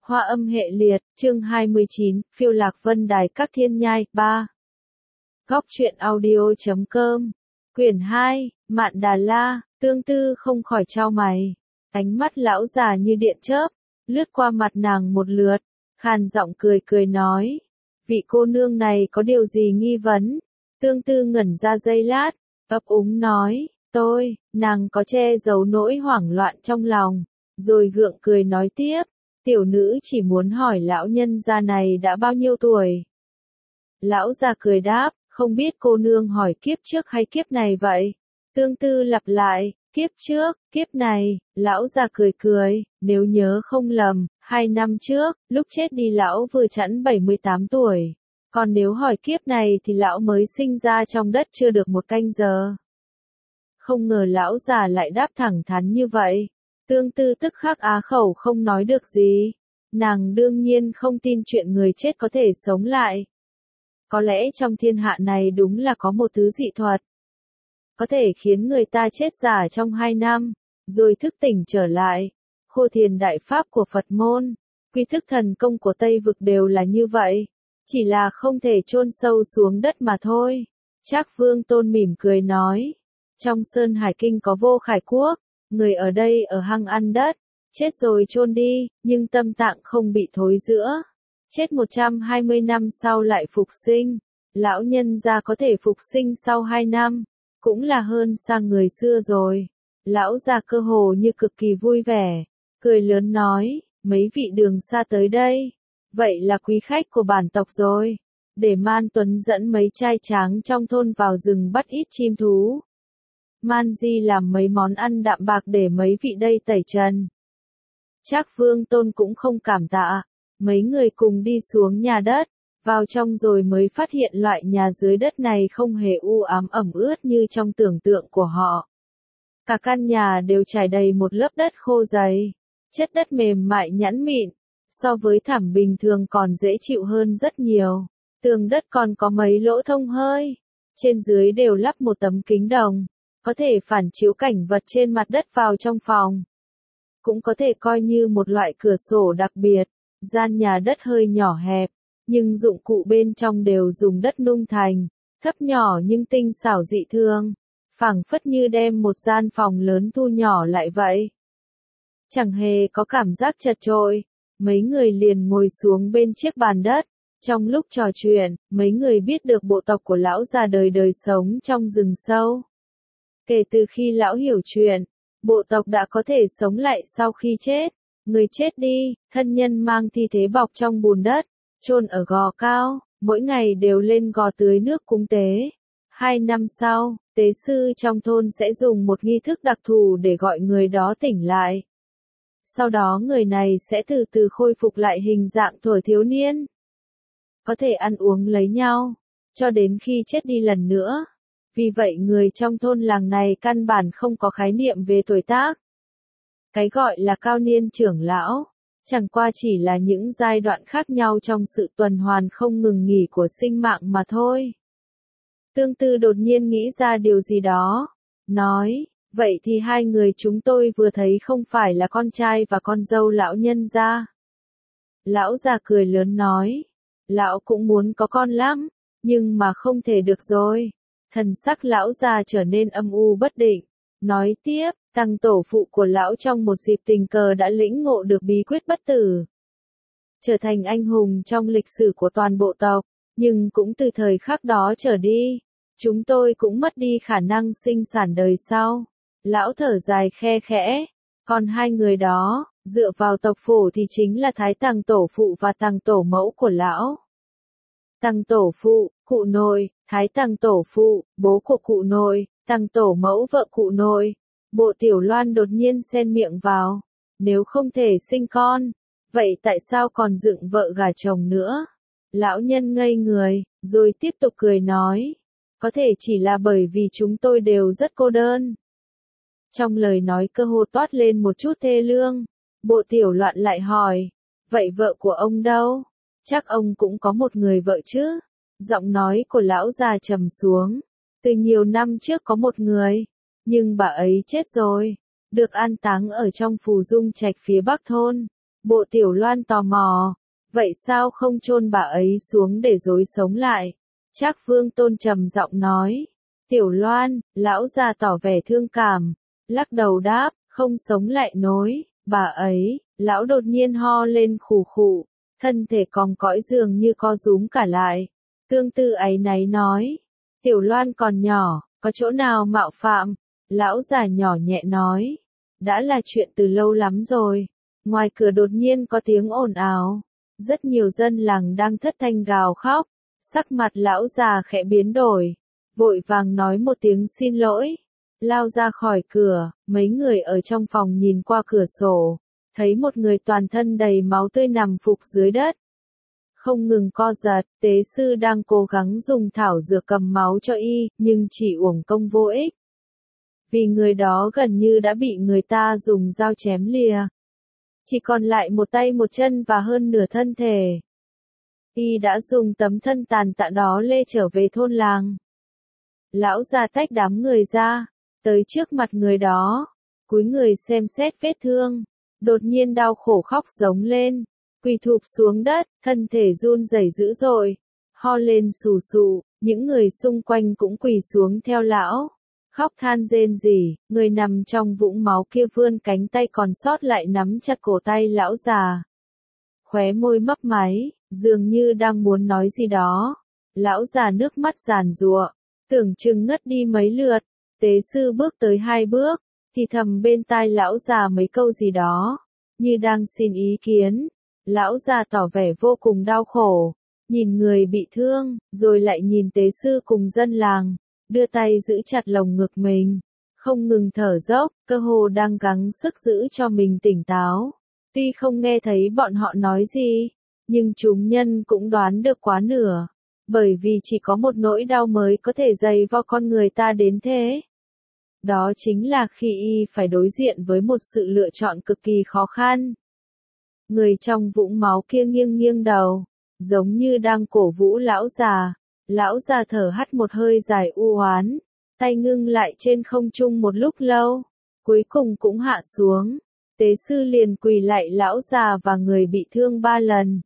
Hoa âm hệ liệt, chương 29, phiêu lạc vân đài các thiên nhai, 3. Góc truyện audio.com, quyển 2, Mạn Đà La, Tương Tư không khỏi chau mày. Ánh mắt lão già như điện chớp, lướt qua mặt nàng một lượt, khàn giọng cười cười nói. Vị cô nương này có điều gì nghi vấn? Tương Tư ngẩn ra giây lát, ấp úng nói, nàng có che giấu nỗi hoảng loạn trong lòng, rồi gượng cười nói tiếp. Tiểu nữ chỉ muốn hỏi lão nhân gia này đã bao nhiêu tuổi? Lão già cười đáp, không biết cô nương hỏi kiếp trước hay kiếp này vậy? Tương Tư lặp lại, kiếp trước, kiếp này, lão già cười cười, nếu nhớ không lầm, 2 năm trước, lúc chết đi lão vừa chẵn 78 tuổi. Còn nếu hỏi kiếp này thì lão mới sinh ra trong đất chưa được 1 canh giờ. Không ngờ lão già lại đáp thẳng thắn như vậy. Tương Tư tức khắc á khẩu không nói được gì. Nàng đương nhiên không tin chuyện người chết có thể sống lại. Có lẽ trong thiên hạ này đúng là có một thứ dị thuật. Có thể khiến người ta chết giả trong 2 năm, rồi thức tỉnh trở lại. Khô thiền đại pháp của Phật môn, quy thức thần công của Tây Vực đều là như vậy. Chỉ là không thể chôn sâu xuống đất mà thôi. Trác Vương Tôn mỉm cười nói. Trong Sơn Hải Kinh có Vô Khải Quốc. Người ở đây ở hang ăn đất, chết rồi chôn đi, nhưng tâm tạng không bị thối rữa. Chết 120 năm sau lại phục sinh. Lão nhân gia có thể phục sinh sau 2 năm, cũng là hơn xa người xưa rồi. Lão già cơ hồ như cực kỳ vui vẻ, cười lớn nói, mấy vị đường xa tới đây, vậy là quý khách của bản tộc rồi. Để Man Tuấn dẫn mấy trai tráng trong thôn vào rừng bắt ít chim thú. Man Di làm mấy món ăn đạm bạc để mấy vị đây tẩy trần. Trác Vương Tôn cũng không cảm tạ, mấy người cùng đi xuống nhà đất, vào trong rồi mới phát hiện loại nhà dưới đất này không hề u ám ẩm ướt như trong tưởng tượng của họ. Cả căn nhà đều trải đầy một lớp đất khô dày, chất đất mềm mại nhẵn mịn, so với thảm bình thường còn dễ chịu hơn rất nhiều. Tường đất còn có mấy lỗ thông hơi, trên dưới đều lắp một tấm kính đồng. Có thể phản chiếu cảnh vật trên mặt đất vào trong phòng. Cũng có thể coi như một loại cửa sổ đặc biệt. Gian nhà đất hơi nhỏ hẹp, nhưng dụng cụ bên trong đều dùng đất nung thành, thấp nhỏ nhưng tinh xảo dị thương, phảng phất như đem một gian phòng lớn thu nhỏ lại vậy. Chẳng hề có cảm giác chật chội, mấy người liền ngồi xuống bên chiếc bàn đất. Trong lúc trò chuyện, mấy người biết được bộ tộc của lão già đời đời sống trong rừng sâu. Kể từ khi lão hiểu chuyện, bộ tộc đã có thể sống lại sau khi chết. Người chết đi, thân nhân mang thi thế bọc trong bùn đất, chôn ở gò cao, mỗi ngày đều lên gò tưới nước cúng tế. 2 năm sau, tế sư trong thôn sẽ dùng một nghi thức đặc thù để gọi người đó tỉnh lại. Sau đó người này sẽ từ từ khôi phục lại hình dạng thuở thiếu niên. Có thể ăn uống lấy nhau, cho đến khi chết đi lần nữa. Vì vậy người trong thôn làng này căn bản không có khái niệm về tuổi tác. Cái gọi là cao niên trưởng lão, chẳng qua chỉ là những giai đoạn khác nhau trong sự tuần hoàn không ngừng nghỉ của sinh mạng mà thôi. Tương Tư đột nhiên nghĩ ra điều gì đó, nói, vậy thì 2 người chúng tôi vừa thấy không phải là con trai và con dâu lão nhân gia. Lão già cười lớn nói, lão cũng muốn có con lắm, nhưng mà không thể được rồi. Thần sắc lão già trở nên âm u bất định, nói tiếp, tăng tổ phụ của lão trong một dịp tình cờ đã lĩnh ngộ được bí quyết bất tử. Trở thành anh hùng trong lịch sử của toàn bộ tộc, nhưng cũng từ thời khắc đó trở đi, chúng tôi cũng mất đi khả năng sinh sản đời sau. Lão thở dài khe khẽ, còn 2 người đó, dựa vào tộc phổ thì chính là Thái Tằng tổ phụ và Tằng tổ mẫu của lão. Tằng tổ phụ, cụ nội, Thái Tằng tổ phụ, bố của cụ nội, Tằng tổ mẫu vợ cụ nội. Bộ Tiểu Loan đột nhiên xen miệng vào. Nếu không thể sinh con, vậy tại sao còn dựng vợ gả chồng nữa? Lão nhân ngây người, rồi tiếp tục cười nói. Có thể chỉ là bởi vì chúng tôi đều rất cô đơn. Trong lời nói cơ hồ toát lên một chút thê lương. Bộ Tiểu Loan lại hỏi. Vậy vợ của ông đâu? Chắc ông cũng có một người vợ chứ? Giọng nói của lão già trầm xuống. Từ nhiều năm trước có một người, nhưng bà ấy chết rồi, được an táng ở trong Phù Dung Trạch phía bắc thôn. Bộ Tiểu Loan tò mò, vậy sao không chôn bà ấy xuống để rối sống lại? Trác Vương Tôn trầm giọng nói. Tiểu Loan, lão già tỏ vẻ thương cảm, lắc đầu đáp, không sống lại nối, bà ấy, lão đột nhiên ho lên khù khụ, thân thể còng cõi dường như co rúm cả lại. Tương Tư áy náy nói, Tiểu Loan còn nhỏ, có chỗ nào mạo phạm? Lão già nhỏ nhẹ nói, đã là chuyện từ lâu lắm rồi. Ngoài cửa đột nhiên có tiếng ồn ào, rất nhiều dân làng đang thất thanh gào khóc, sắc mặt lão già khẽ biến đổi, vội vàng nói một tiếng xin lỗi, lao ra khỏi cửa. Mấy người ở trong phòng nhìn qua cửa sổ, thấy một người toàn thân đầy máu tươi nằm phục dưới đất, không ngừng co giật. Tế sư đang cố gắng dùng thảo dược cầm máu cho y, nhưng chỉ uổng công vô ích, vì người đó gần như đã bị người ta dùng dao chém lìa, chỉ còn lại một tay một chân và hơn nửa thân thể. Y đã dùng tấm thân tàn tạ đó lê trở về thôn làng. Lão già tách đám người ra, tới trước mặt người đó, cúi người xem xét vết thương, đột nhiên đau khổ khóc giống lên, quỳ thụp xuống đất, thân thể run rẩy dữ dội, ho lên sù sụ. Những người xung quanh cũng quỳ xuống theo lão, khóc than rên rỉ. Người nằm trong vũng máu kia vươn cánh tay còn sót lại nắm chặt cổ tay lão già, khóe môi mấp máy, dường như đang muốn nói gì đó. Lão già nước mắt giàn giụa, tưởng chừng ngất đi mấy lượt. Tế sư bước tới 2 bước, thì thầm bên tai lão già mấy câu gì đó, như đang xin ý kiến. Lão già tỏ vẻ vô cùng đau khổ, nhìn người bị thương, rồi lại nhìn tế sư cùng dân làng, đưa tay giữ chặt lồng ngực mình, không ngừng thở dốc, cơ hồ đang gắng sức giữ cho mình tỉnh táo. Tuy không nghe thấy bọn họ nói gì, nhưng chúng nhân cũng đoán được quá nửa, bởi vì chỉ có một nỗi đau mới có thể dày vò con người ta đến thế. Đó chính là khi y phải đối diện với một sự lựa chọn cực kỳ khó khăn. Người trong vũng máu kia nghiêng nghiêng đầu, giống như đang cổ vũ lão già. Lão già thở hắt một hơi dài u oán, tay ngưng lại trên không trung một lúc lâu, cuối cùng cũng hạ xuống. Tế sư liền quỳ lại lão già và người bị thương 3 lần,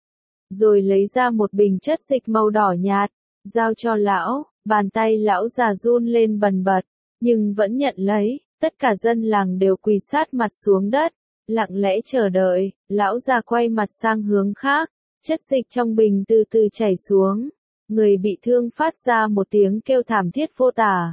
rồi lấy ra một bình chất dịch màu đỏ nhạt, giao cho lão. Bàn tay lão già run lên bần bật, nhưng vẫn nhận lấy. Tất cả dân làng đều quỳ sát mặt xuống đất, lặng lẽ chờ đợi. Lão già quay mặt sang hướng khác, chất dịch trong bình từ từ chảy xuống. Người bị thương phát ra một tiếng kêu thảm thiết vô tả.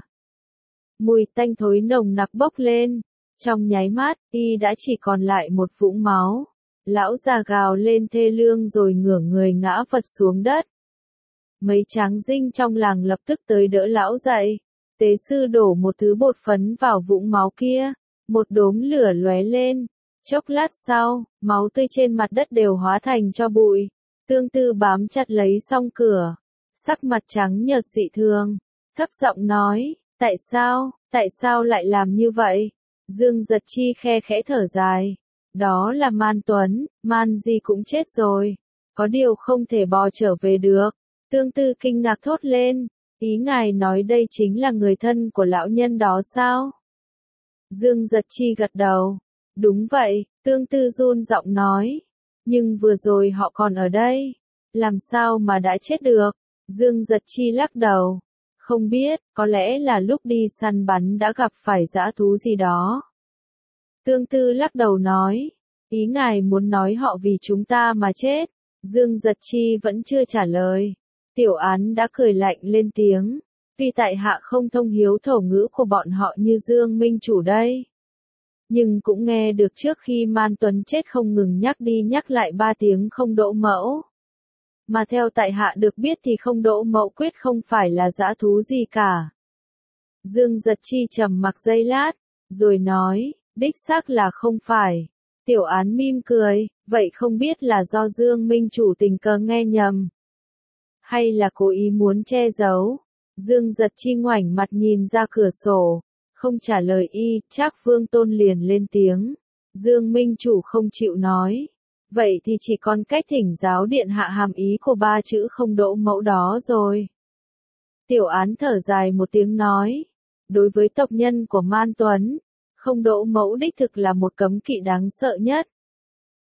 Mùi tanh thối nồng nặc bốc lên. Trong nháy mắt, y đã chỉ còn lại một vũng máu. Lão già gào lên thê lương rồi ngửa người ngã vật xuống đất. Mấy tráng dinh trong làng lập tức tới đỡ lão dậy. Tế sư đổ một thứ bột phấn vào vũng máu kia, một đốm lửa lóe lên. Chốc lát sau, máu tươi trên mặt đất đều hóa thành tro bụi. Tương Tư bám chặt lấy song cửa, sắc mặt trắng nhợt dị thường, thấp giọng nói, tại sao lại làm như vậy? Dương Giật Chi khe khẽ thở dài, đó là Man Tuấn, Man gì cũng chết rồi, có điều không thể bò trở về được. Tương Tư kinh ngạc thốt lên, ý ngài nói đây chính là người thân của lão nhân đó sao? Dương Giật Chi gật đầu, đúng vậy. Tương Tư run giọng nói, nhưng vừa rồi họ còn ở đây, làm sao mà đã chết được? Dương Giật Chi lắc đầu, không biết, có lẽ là lúc đi săn bắn đã gặp phải dã thú gì đó. Tương Tư lắc đầu nói, ý ngài muốn nói họ vì chúng ta mà chết? Dương Giật Chi vẫn chưa trả lời. Tiểu Án đã cười lạnh lên tiếng, tuy tại hạ không thông hiếu thổ ngữ của bọn họ như Dương Minh Chủ đây, nhưng cũng nghe được trước khi Man Tuấn chết không ngừng nhắc đi nhắc lại 3 tiếng không đỗ mẫu. Mà theo tại hạ được biết thì không đỗ mẫu quyết không phải là dã thú gì cả. Dương Giật Chi trầm mặc giây lát, rồi nói, đích xác là không phải. Tiểu Án mỉm cười, vậy không biết là do Dương Minh Chủ tình cờ nghe nhầm, hay là cố ý muốn che giấu? Dương Giật Chi ngoảnh mặt nhìn ra cửa sổ, không trả lời y. Trác Vương Tôn liền lên tiếng, Dương Minh Chủ không chịu nói, vậy thì chỉ còn cách thỉnh giáo điện hạ hàm ý của 3 chữ không đỗ mẫu đó rồi. Tiểu Án thở dài một tiếng nói, đối với tộc nhân của Man Tuấn, không đỗ mẫu đích thực là một cấm kỵ đáng sợ nhất.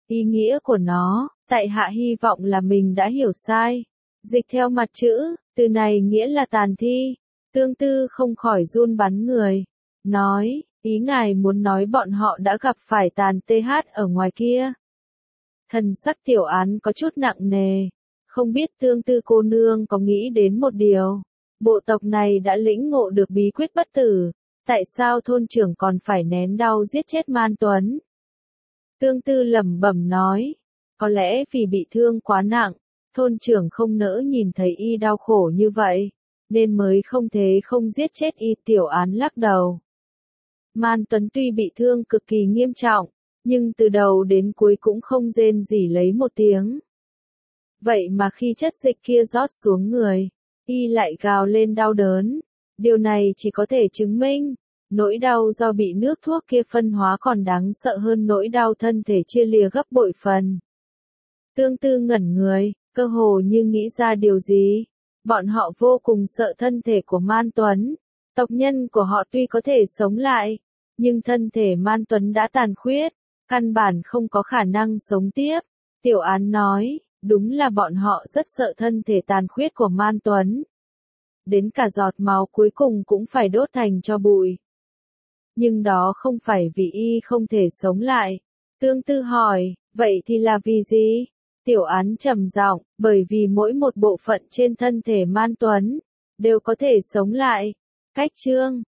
Ý nghĩa của nó, tại hạ hy vọng là mình đã hiểu sai. Dịch theo mặt chữ, từ này nghĩa là tàn thi. Tương Tư không khỏi run bắn người. Nói, ý ngài muốn nói bọn họ đã gặp phải tàn TH ở ngoài kia. Thần sắc Tiểu Án có chút nặng nề. Không biết Tương Tư cô nương có nghĩ đến một điều. Bộ tộc này đã lĩnh ngộ được bí quyết bất tử. Tại sao thôn trưởng còn phải nén đau giết chết Man Tuấn? Tương Tư lẩm bẩm nói. Có lẽ vì bị thương quá nặng, thôn trưởng không nỡ nhìn thấy y đau khổ như vậy, nên mới không thế không giết chết y. Tiểu Án lắc đầu. Man Tuấn tuy bị thương cực kỳ nghiêm trọng, nhưng từ đầu đến cuối cũng không rên rỉ lấy một tiếng. Vậy mà khi chất dịch kia rót xuống người, y lại gào lên đau đớn. Điều này chỉ có thể chứng minh, nỗi đau do bị nước thuốc kia phân hóa còn đáng sợ hơn nỗi đau thân thể chia lìa gấp bội phần. Tương Tư ngẩn người, cơ hồ như nghĩ ra điều gì. Bọn họ vô cùng sợ thân thể của Man Tuấn. Tộc nhân của họ tuy có thể sống lại, nhưng thân thể Man Tuấn đã tàn khuyết, căn bản không có khả năng sống tiếp. Tiểu Án nói, đúng là bọn họ rất sợ thân thể tàn khuyết của Man Tuấn. Đến cả giọt máu cuối cùng cũng phải đốt thành tro bụi. Nhưng đó không phải vì y không thể sống lại. Tương Tư hỏi, vậy thì là vì gì? Tiểu Án trầm giọng, bởi vì mỗi một bộ phận trên thân thể Man Tuấn đều có thể sống lại. Cách chương